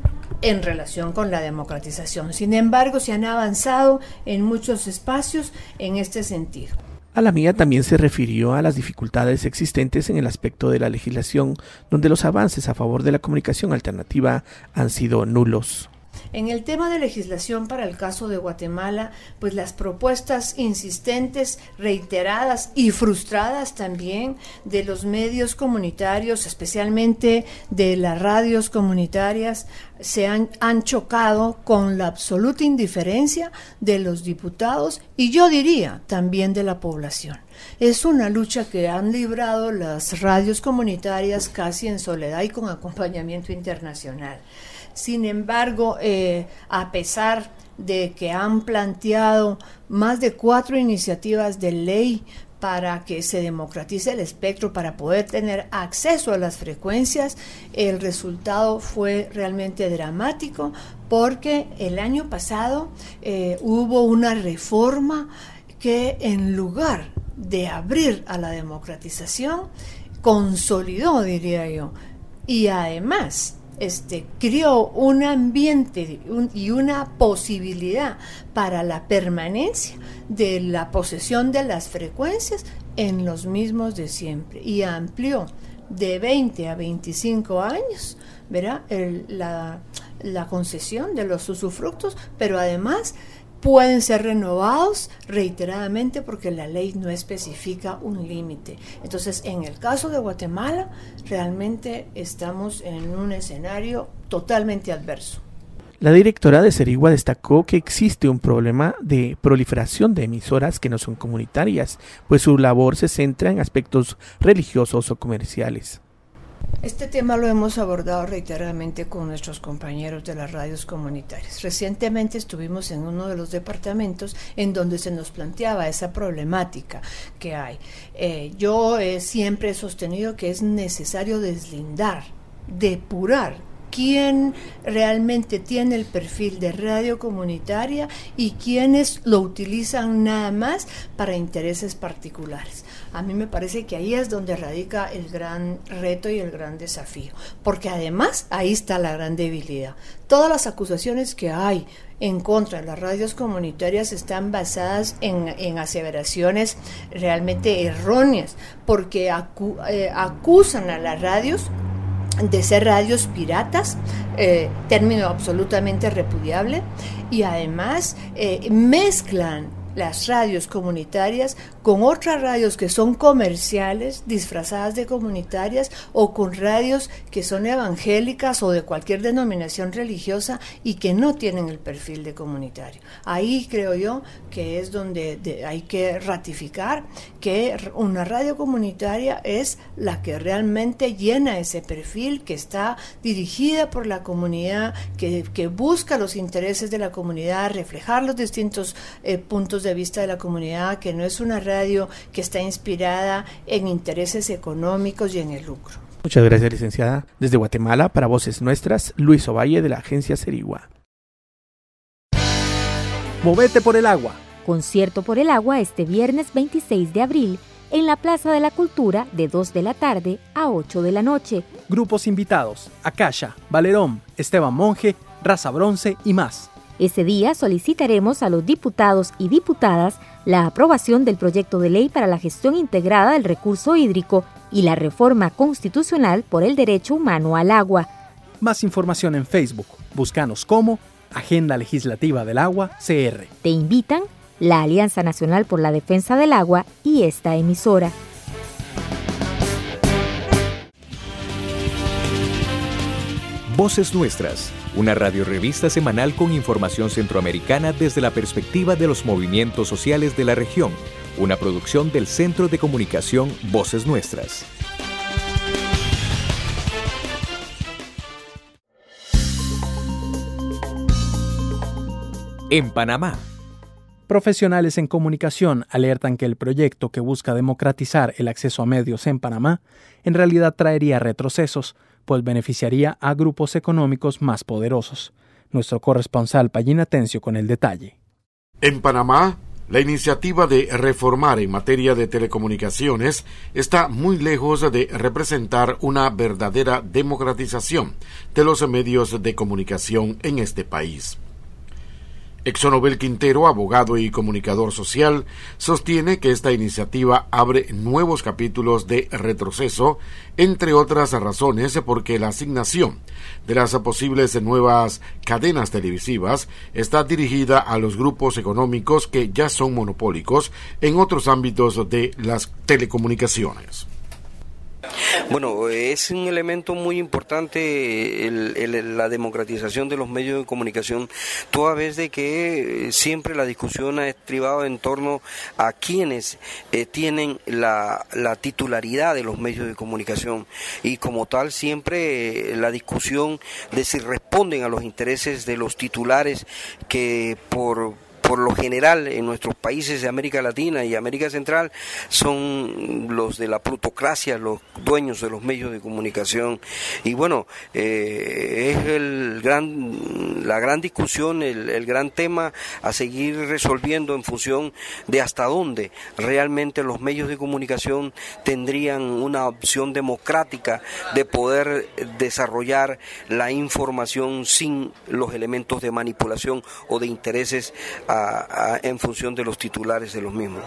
en relación con la democratización. Sin embargo, se han avanzado en muchos espacios en este sentido. Alamilla también se refirió a las dificultades existentes en el aspecto de la legislación, donde los avances a favor de la comunicación alternativa han sido nulos. En el tema de legislación para el caso de Guatemala, pues las propuestas insistentes, reiteradas y frustradas también de los medios comunitarios, especialmente de las radios comunitarias, se han, han chocado con la absoluta indiferencia de los diputados y yo diría también de la población. Es una lucha que han librado las radios comunitarias casi en soledad y con acompañamiento internacional. Sin embargo, eh, a pesar de que han planteado más de cuatro iniciativas de ley para que se democratice el espectro, para poder tener acceso a las frecuencias, el resultado fue realmente dramático porque el año pasado eh, hubo una reforma que en lugar de abrir a la democratización, consolidó, diría yo, y además Este, creó un ambiente un, y una posibilidad para la permanencia de la posesión de las frecuencias en los mismos de siempre y amplió de veinte a veinticinco años, ¿verdad? El, la, la concesión de los usufructos, pero además pueden ser renovados reiteradamente porque la ley no especifica un límite. Entonces, en el caso de Guatemala, realmente estamos en un escenario totalmente adverso. La directora de Cerigua destacó que existe un problema de proliferación de emisoras que no son comunitarias, pues su labor se centra en aspectos religiosos o comerciales. Este tema lo hemos abordado reiteradamente con nuestros compañeros de las radios comunitarias. Recientemente estuvimos en uno de los departamentos en donde se nos planteaba esa problemática que hay. Eh, yo eh, siempre he sostenido que es necesario deslindar, depurar quién realmente tiene el perfil de radio comunitaria y quiénes lo utilizan nada más para intereses particulares. A mí me parece que ahí es donde radica el gran reto y el gran desafío, porque además ahí está la gran debilidad. Todas las acusaciones que hay en contra de las radios comunitarias están basadas en, en aseveraciones realmente erróneas, porque acu, eh, acusan a las radios de ser radios piratas, eh, término absolutamente repudiable, y además eh, mezclan las radios comunitarias con otras radios que son comerciales, disfrazadas de comunitarias, o con radios que son evangélicas o de cualquier denominación religiosa y que no tienen el perfil de comunitario. Ahí creo yo que es donde de, hay que ratificar que una radio comunitaria es la que realmente llena ese perfil, que está dirigida por la comunidad, que, que busca los intereses de la comunidad, reflejar los distintos eh, puntos de vista de la comunidad, que no es una radio que está inspirada en intereses económicos y en el lucro. Muchas gracias, licenciada. Desde Guatemala, para Voces Nuestras, Luis Ovalle, de la agencia Cerigua. Movete por el agua. Concierto por el agua este viernes veintiséis de abril en la Plaza de la Cultura de dos de la tarde a ocho de la noche. Grupos invitados: Akasha, Valerón, Esteban Monge, Raza Bronce y más. Ese día solicitaremos a los diputados y diputadas la aprobación del proyecto de ley para la gestión integrada del recurso hídrico y la reforma constitucional por el derecho humano al agua. Más información en Facebook. Búscanos como Agenda Legislativa del Agua C R. Te invitan la Alianza Nacional por la Defensa del Agua y esta emisora. Voces Nuestras, una radiorrevista semanal con información centroamericana desde la perspectiva de los movimientos sociales de la región, una producción del Centro de Comunicación Voces Nuestras. En Panamá. Profesionales en comunicación alertan que el proyecto que busca democratizar el acceso a medios en Panamá en realidad traería retrocesos, pues beneficiaría a grupos económicos más poderosos. Nuestro corresponsal Payín Atencio con el detalle. En Panamá, la iniciativa de reformar en materia de telecomunicaciones está muy lejos de representar una verdadera democratización de los medios de comunicación en este país. Exonobel Quintero, abogado y comunicador social, sostiene que esta iniciativa abre nuevos capítulos de retroceso, entre otras razones porque la asignación de las posibles nuevas cadenas televisivas está dirigida a los grupos económicos que ya son monopólicos en otros ámbitos de las telecomunicaciones. Bueno, es un elemento muy importante el, el, la democratización de los medios de comunicación, toda vez de que siempre la discusión ha estribado en torno a quienes eh, tienen la, la titularidad de los medios de comunicación, y como tal siempre eh, la discusión de si responden a los intereses de los titulares que por por lo general en nuestros países de América Latina y América Central son los de la plutocracia, los dueños de los medios de comunicación. Y bueno, eh, es el gran, la gran discusión, el, el gran tema a seguir resolviendo en función de hasta dónde realmente los medios de comunicación tendrían una opción democrática de poder desarrollar la información sin los elementos de manipulación o de intereses a A, a, en función de los titulares de los mismos.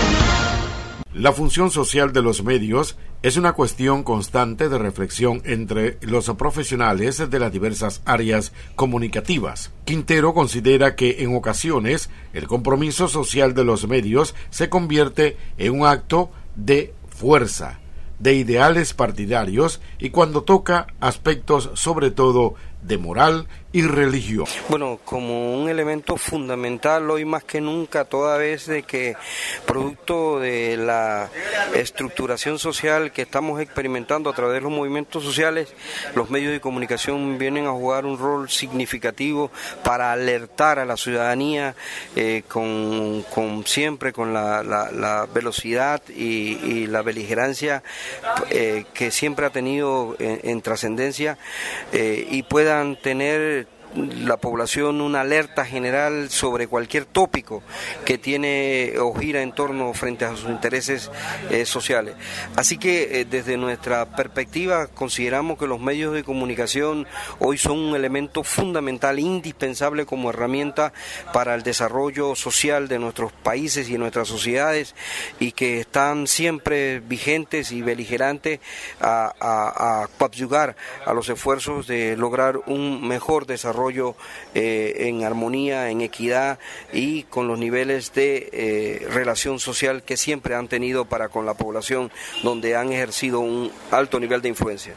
La función social de los medios es una cuestión constante de reflexión entre los profesionales de las diversas áreas comunicativas. Quintero considera que en ocasiones el compromiso social de los medios se convierte en un acto de fuerza, de ideales partidarios, y cuando toca aspectos sobre todo de moral y religión. Bueno, como un elemento fundamental hoy más que nunca, toda vez de que producto de la estructuración social que estamos experimentando a través de los movimientos sociales, los medios de comunicación vienen a jugar un rol significativo para alertar a la ciudadanía eh, con, con siempre con la, la, la velocidad y, y la beligerancia eh, que siempre ha tenido en, en trascendencia eh, y puedan tener la población una alerta general sobre cualquier tópico que tiene o gira en torno frente a sus intereses eh, sociales. Así que eh, desde nuestra perspectiva consideramos que los medios de comunicación hoy son un elemento fundamental, indispensable como herramienta para el desarrollo social de nuestros países y de nuestras sociedades, y que están siempre vigentes y beligerantes a, a, a coadyuvar a los esfuerzos de lograr un mejor desarrollo Eh, en armonía, en equidad y con los niveles de eh, relación social que siempre han tenido para con la población, donde han ejercido un alto nivel de influencia.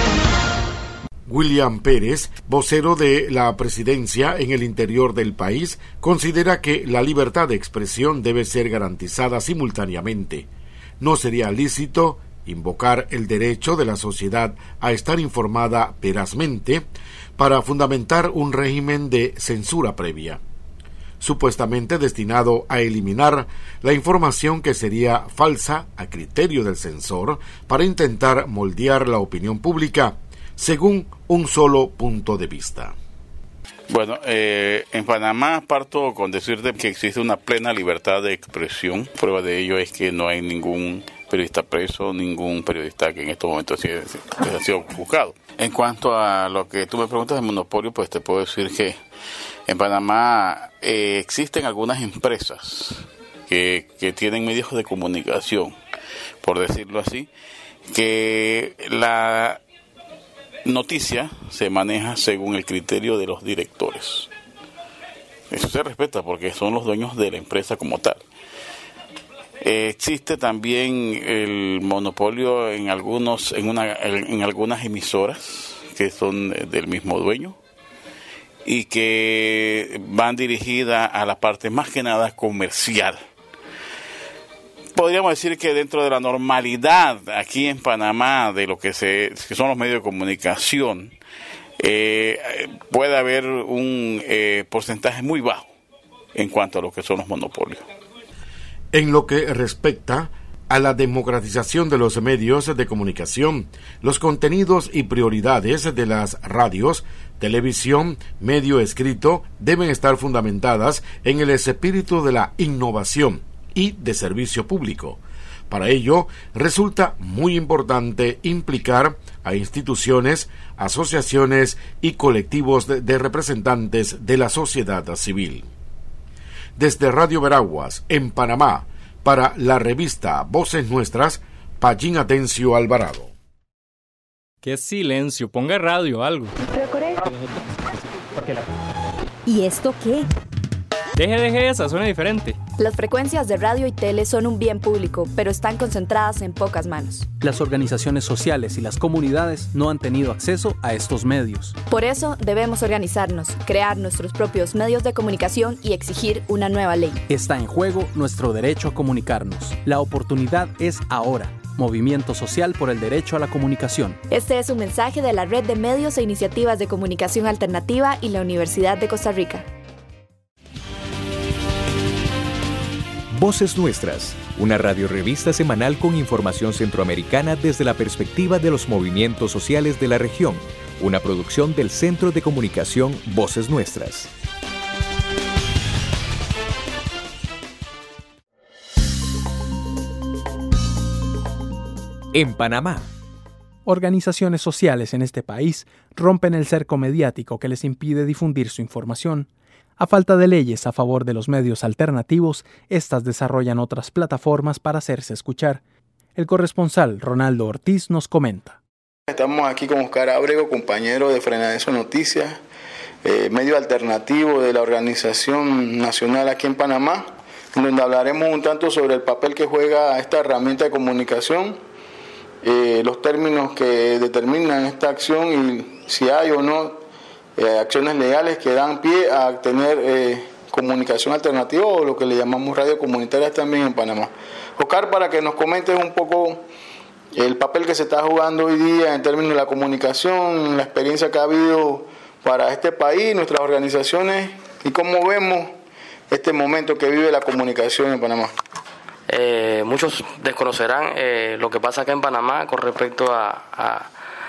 William Pérez, vocero de la presidencia en el interior del país, considera que la libertad de expresión debe ser garantizada simultáneamente. No sería lícito invocar el derecho de la sociedad a estar informada verazmente para fundamentar un régimen de censura previa, supuestamente destinado a eliminar la información que sería falsa a criterio del censor para intentar moldear la opinión pública según un solo punto de vista. Bueno, eh, en Panamá parto con decirte que existe una plena libertad de expresión. Prueba de ello es que no hay ningún periodista preso, ningún periodista que en estos momentos ha sido juzgado. En cuanto a lo que tú me preguntas del monopolio, pues te puedo decir que en Panamá eh, existen algunas empresas que, que tienen medios de comunicación, por decirlo así, que la noticia se maneja según el criterio de los directores. Eso se respeta porque son los dueños de la empresa como tal. Eh, existe también el monopolio en algunos en una en algunas emisoras que son del mismo dueño y que van dirigidas a la parte más que nada comercial. Podríamos decir que dentro de la normalidad aquí en Panamá de lo que se que son los medios de comunicación eh, puede haber un eh, porcentaje muy bajo en cuanto a lo que son los monopolios. En lo que respecta a la democratización de los medios de comunicación, los contenidos y prioridades de las radios, televisión, medio escrito deben estar fundamentadas en el espíritu de la innovación y de servicio público. Para ello, resulta muy importante implicar a instituciones, asociaciones y colectivos de, de representantes de la sociedad civil. Desde Radio Veraguas, en Panamá, para la revista Voces Nuestras, Pallín Atencio Alvarado. ¡Qué silencio! Ponga radio o algo. ¿Y esto qué? Deje, deje esa, suena diferente. Las frecuencias de radio y tele son un bien público, pero están concentradas en pocas manos. Las organizaciones sociales y las comunidades no han tenido acceso a estos medios. Por eso debemos organizarnos, crear nuestros propios medios de comunicación y exigir una nueva ley. Está en juego nuestro derecho a comunicarnos. La oportunidad es ahora. Movimiento Social por el Derecho a la Comunicación. Este es un mensaje de la Red de Medios e Iniciativas de Comunicación Alternativa y la Universidad de Costa Rica. Voces Nuestras, una radiorevista semanal con información centroamericana desde la perspectiva de los movimientos sociales de la región, una producción del Centro de Comunicación Voces Nuestras. En Panamá. Organizaciones sociales en este país rompen el cerco mediático que les impide difundir su información. A falta de leyes a favor de los medios alternativos, estas desarrollan otras plataformas para hacerse escuchar. El corresponsal Ronaldo Ortiz nos comenta. Estamos aquí con Oscar Ábrego, compañero de Frenadeso Noticias, eh, medio alternativo de la Organización Nacional aquí en Panamá, donde hablaremos un tanto sobre el papel que juega esta herramienta de comunicación, eh, los términos que determinan esta acción y si hay o no eh, acciones legales que dan pie a tener eh, comunicación alternativa o lo que le llamamos radio comunitaria también en Panamá. Oscar, para que nos comentes un poco el papel que se está jugando hoy día en términos de la comunicación, la experiencia que ha habido para este país, nuestras organizaciones y cómo vemos este momento que vive la comunicación en Panamá. Eh, muchos desconocerán eh, lo que pasa acá en Panamá con respecto a, a,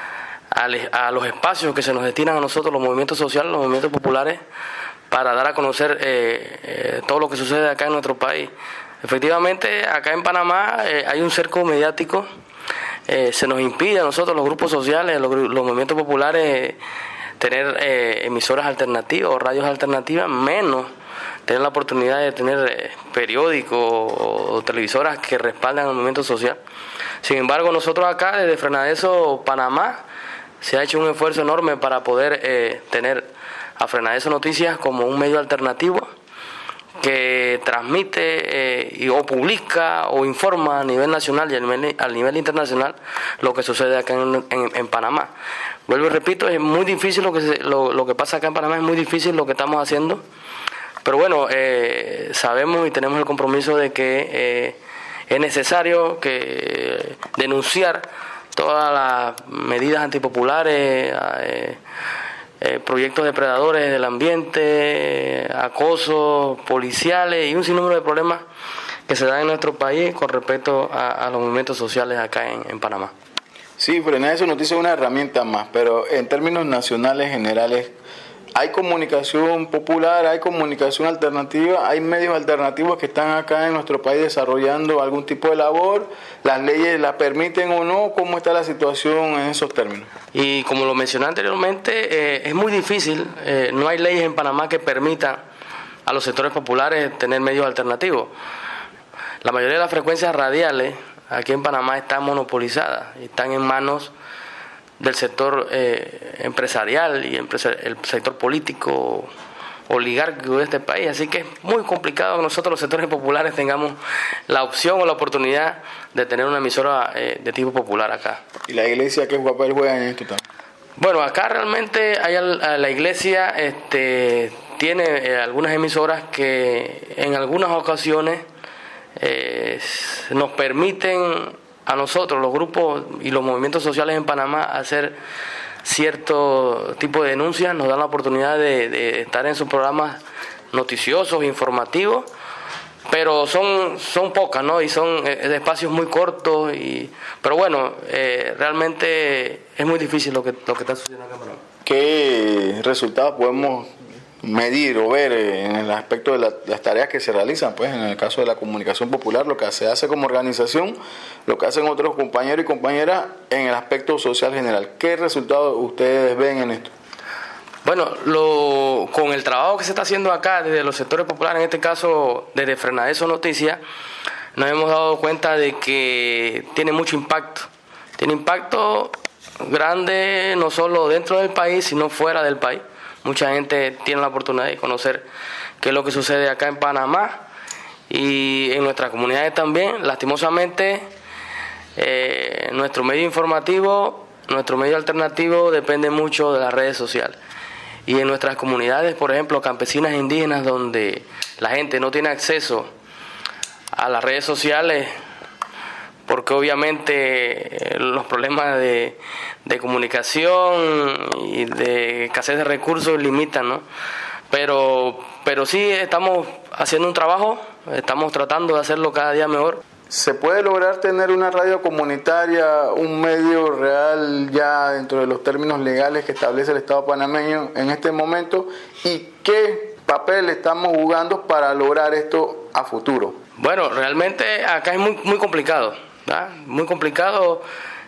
a, a los espacios que se nos destinan a nosotros, los movimientos sociales, los movimientos populares, para dar a conocer eh, eh, todo lo que sucede acá en nuestro país. Efectivamente, acá en Panamá eh, hay un cerco mediático, eh, se nos impide a nosotros, los grupos sociales, los, los movimientos populares, eh, tener eh, emisoras alternativas o radios alternativas, menos tener la oportunidad de tener eh, periódicos o, o televisoras que respaldan al movimiento social. Sin embargo, nosotros acá, desde Frenadeso Panamá, se ha hecho un esfuerzo enorme para poder eh, tener a Frenadeso Noticias como un medio alternativo que transmite eh, y, o publica o informa a nivel nacional y a nivel, a nivel internacional lo que sucede acá en, en, en Panamá. Vuelvo y repito, es muy difícil lo que, se, lo, lo que pasa acá en Panamá, es muy difícil lo que estamos haciendo, pero bueno, eh, sabemos y tenemos el compromiso de que eh, es necesario que denunciar todas las medidas antipopulares, eh, eh, proyectos depredadores del ambiente, acosos policiales y un sinnúmero de problemas que se dan en nuestro país con respecto a, a los movimientos sociales acá en, en Panamá. Sí, Frenadeso Noticias es una herramienta más, pero en términos nacionales generales, hay comunicación popular, hay comunicación alternativa, hay medios alternativos que están acá en nuestro país desarrollando algún tipo de labor, las leyes la permiten o no, ¿cómo está la situación en esos términos? Y como lo mencioné anteriormente, eh, es muy difícil, eh, no hay leyes en Panamá que permitan a los sectores populares tener medios alternativos. La mayoría de las frecuencias radiales aquí en Panamá están monopolizadas, están en manos del sector eh, empresarial y empresa, el sector político oligárquico de este país, así que es muy complicado que nosotros los sectores populares tengamos la opción o la oportunidad de tener una emisora eh, de tipo popular acá. ¿Y la iglesia qué papel juega en esto también? Bueno, acá realmente hay la iglesia este, tiene eh, algunas emisoras que en algunas ocasiones eh, nos permiten a nosotros, los grupos y los movimientos sociales en Panamá, hacer cierto tipo de denuncias, nos dan la oportunidad de, de estar en sus programas noticiosos, informativos, pero son son pocas, ¿no? Y son eh, de espacios muy cortos, y pero bueno, eh, realmente es muy difícil lo que, lo que está sucediendo acá en Panamá. ¿Qué resultados podemos medir o ver en el aspecto de la, las tareas que se realizan, pues en el caso de la comunicación popular, lo que se hace como organización, lo que hacen otros compañeros y compañeras en el aspecto social general? ¿Qué resultados ustedes ven en esto? Bueno, lo, con el trabajo que se está haciendo acá desde los sectores populares, en este caso desde Frenadeso Noticias, nos hemos dado cuenta de que tiene mucho impacto, tiene impacto grande no solo dentro del país, sino fuera del país. Mucha gente tiene la oportunidad de conocer qué es lo que sucede acá en Panamá y en nuestras comunidades también. Lastimosamente, eh, nuestro medio informativo, nuestro medio alternativo depende mucho de las redes sociales. Y en nuestras comunidades, por ejemplo, campesinas e indígenas, donde la gente no tiene acceso a las redes sociales, porque obviamente los problemas de, de comunicación y de escasez de recursos limitan, ¿no? Pero, pero sí estamos haciendo un trabajo, estamos tratando de hacerlo cada día mejor. ¿Se puede lograr tener una radio comunitaria, un medio real ya dentro de los términos legales que establece el Estado panameño en este momento? ¿Y qué papel estamos jugando para lograr esto a futuro? Bueno, realmente acá es muy, muy complicado. ¿verdad? Muy complicado,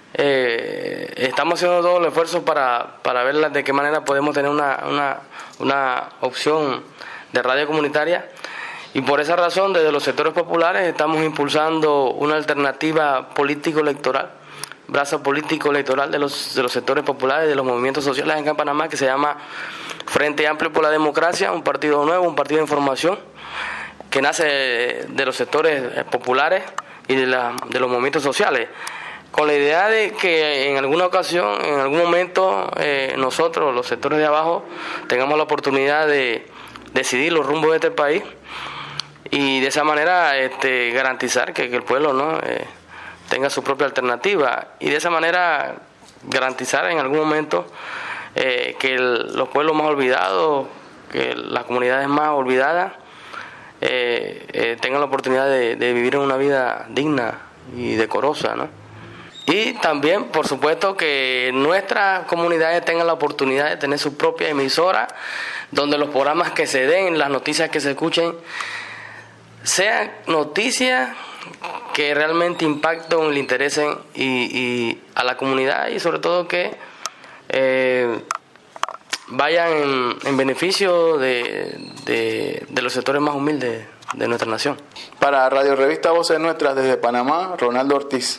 eh, estamos haciendo todo el esfuerzo para, para ver de qué manera podemos tener una, una, una opción de radio comunitaria, y por esa razón desde los sectores populares estamos impulsando una alternativa político-electoral, brazo político-electoral de los, de los sectores populares, de los movimientos sociales en Panamá, que se llama Frente Amplio por la Democracia, un partido nuevo, un partido de información que nace de los sectores populares y de, la, de los movimientos sociales. con la idea de que en alguna ocasión, en algún momento, eh, nosotros, los sectores de abajo, tengamos la oportunidad de decidir los rumbos de este país y de esa manera este, garantizar que, que el pueblo, ¿no?, eh, tenga su propia alternativa y de esa manera garantizar en algún momento eh, que el, los pueblos más olvidados, que las comunidades más olvidadas eh, eh, tengan la oportunidad de, de vivir en una vida digna y decorosa, ¿no? Y también, por supuesto, que nuestras comunidades tengan la oportunidad de tener su propia emisora, donde los programas que se den, las noticias que se escuchen, sean noticias que realmente impacten, le interesen y, y a la comunidad y sobre todo que eh, vayan en, en beneficio de, de, de los sectores más humildes de nuestra nación. Para Radio Revista Voces Nuestras desde Panamá, Ronaldo Ortiz.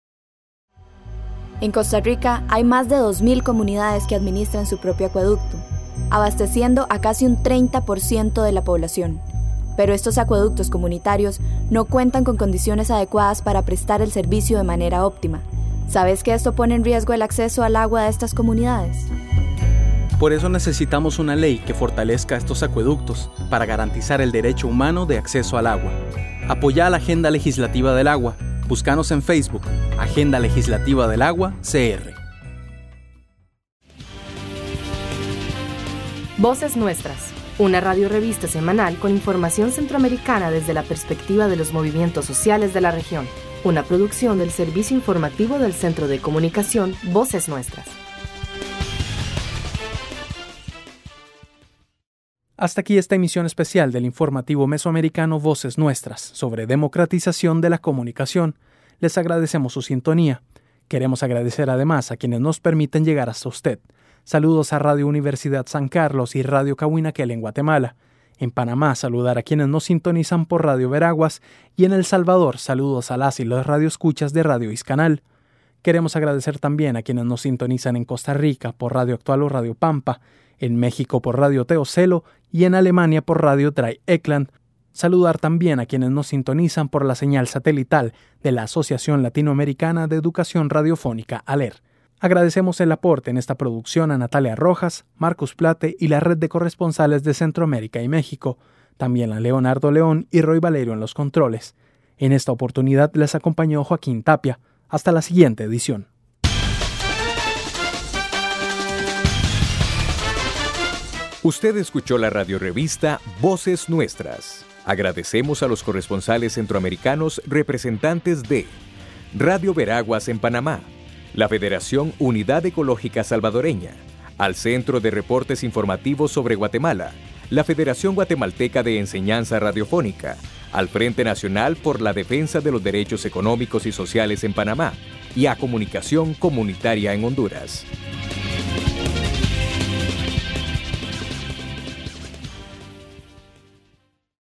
En Costa Rica hay más de dos mil comunidades que administran su propio acueducto, abasteciendo a casi un treinta por ciento de la población. Pero estos acueductos comunitarios no cuentan con condiciones adecuadas para prestar el servicio de manera óptima. ¿Sabes que esto pone en riesgo el acceso al agua de estas comunidades? Por eso necesitamos una ley que fortalezca estos acueductos para garantizar el derecho humano de acceso al agua. Apoya la Agenda Legislativa del Agua. Búscanos en Facebook, Agenda Legislativa del Agua, C R. Voces Nuestras, una radiorevista semanal con información centroamericana desde la perspectiva de los movimientos sociales de la región. Una producción del Servicio Informativo del Centro de Comunicación Voces Nuestras. Hasta aquí esta emisión especial del informativo mesoamericano Voces Nuestras sobre democratización de la comunicación. Les agradecemos su sintonía. Queremos agradecer además a quienes nos permiten llegar hasta usted. Saludos a Radio Universidad San Carlos y Radio Cahuinaquel en Guatemala. En Panamá, saludar a quienes nos sintonizan por Radio Veraguas y en El Salvador, saludos a las y los radioescuchas de Radio Iscanal. Queremos agradecer también a quienes nos sintonizan en Costa Rica por Radio Actual o Radio Pampa, en México por Radio Teocelo y en Alemania por Radio Dreieckland. Saludar también a quienes nos sintonizan por la señal satelital de la Asociación Latinoamericana de Educación Radiofónica, A L E R. Agradecemos el aporte en esta producción a Natalia Rojas, Marcus Plate y la red de corresponsales de Centroamérica y México, también a Leonardo León y Roy Valerio en los controles. En esta oportunidad les acompañó Joaquín Tapia. Hasta la siguiente edición. Usted escuchó la radiorevista Voces Nuestras. Agradecemos a los corresponsales centroamericanos representantes de Radio Veraguas en Panamá, la Federación Unidad Ecológica Salvadoreña, al Centro de Reportes Informativos sobre Guatemala, la Federación Guatemalteca de Enseñanza Radiofónica, al Frente Nacional por la Defensa de los Derechos Económicos y Sociales en Panamá y a Comunicación Comunitaria en Honduras.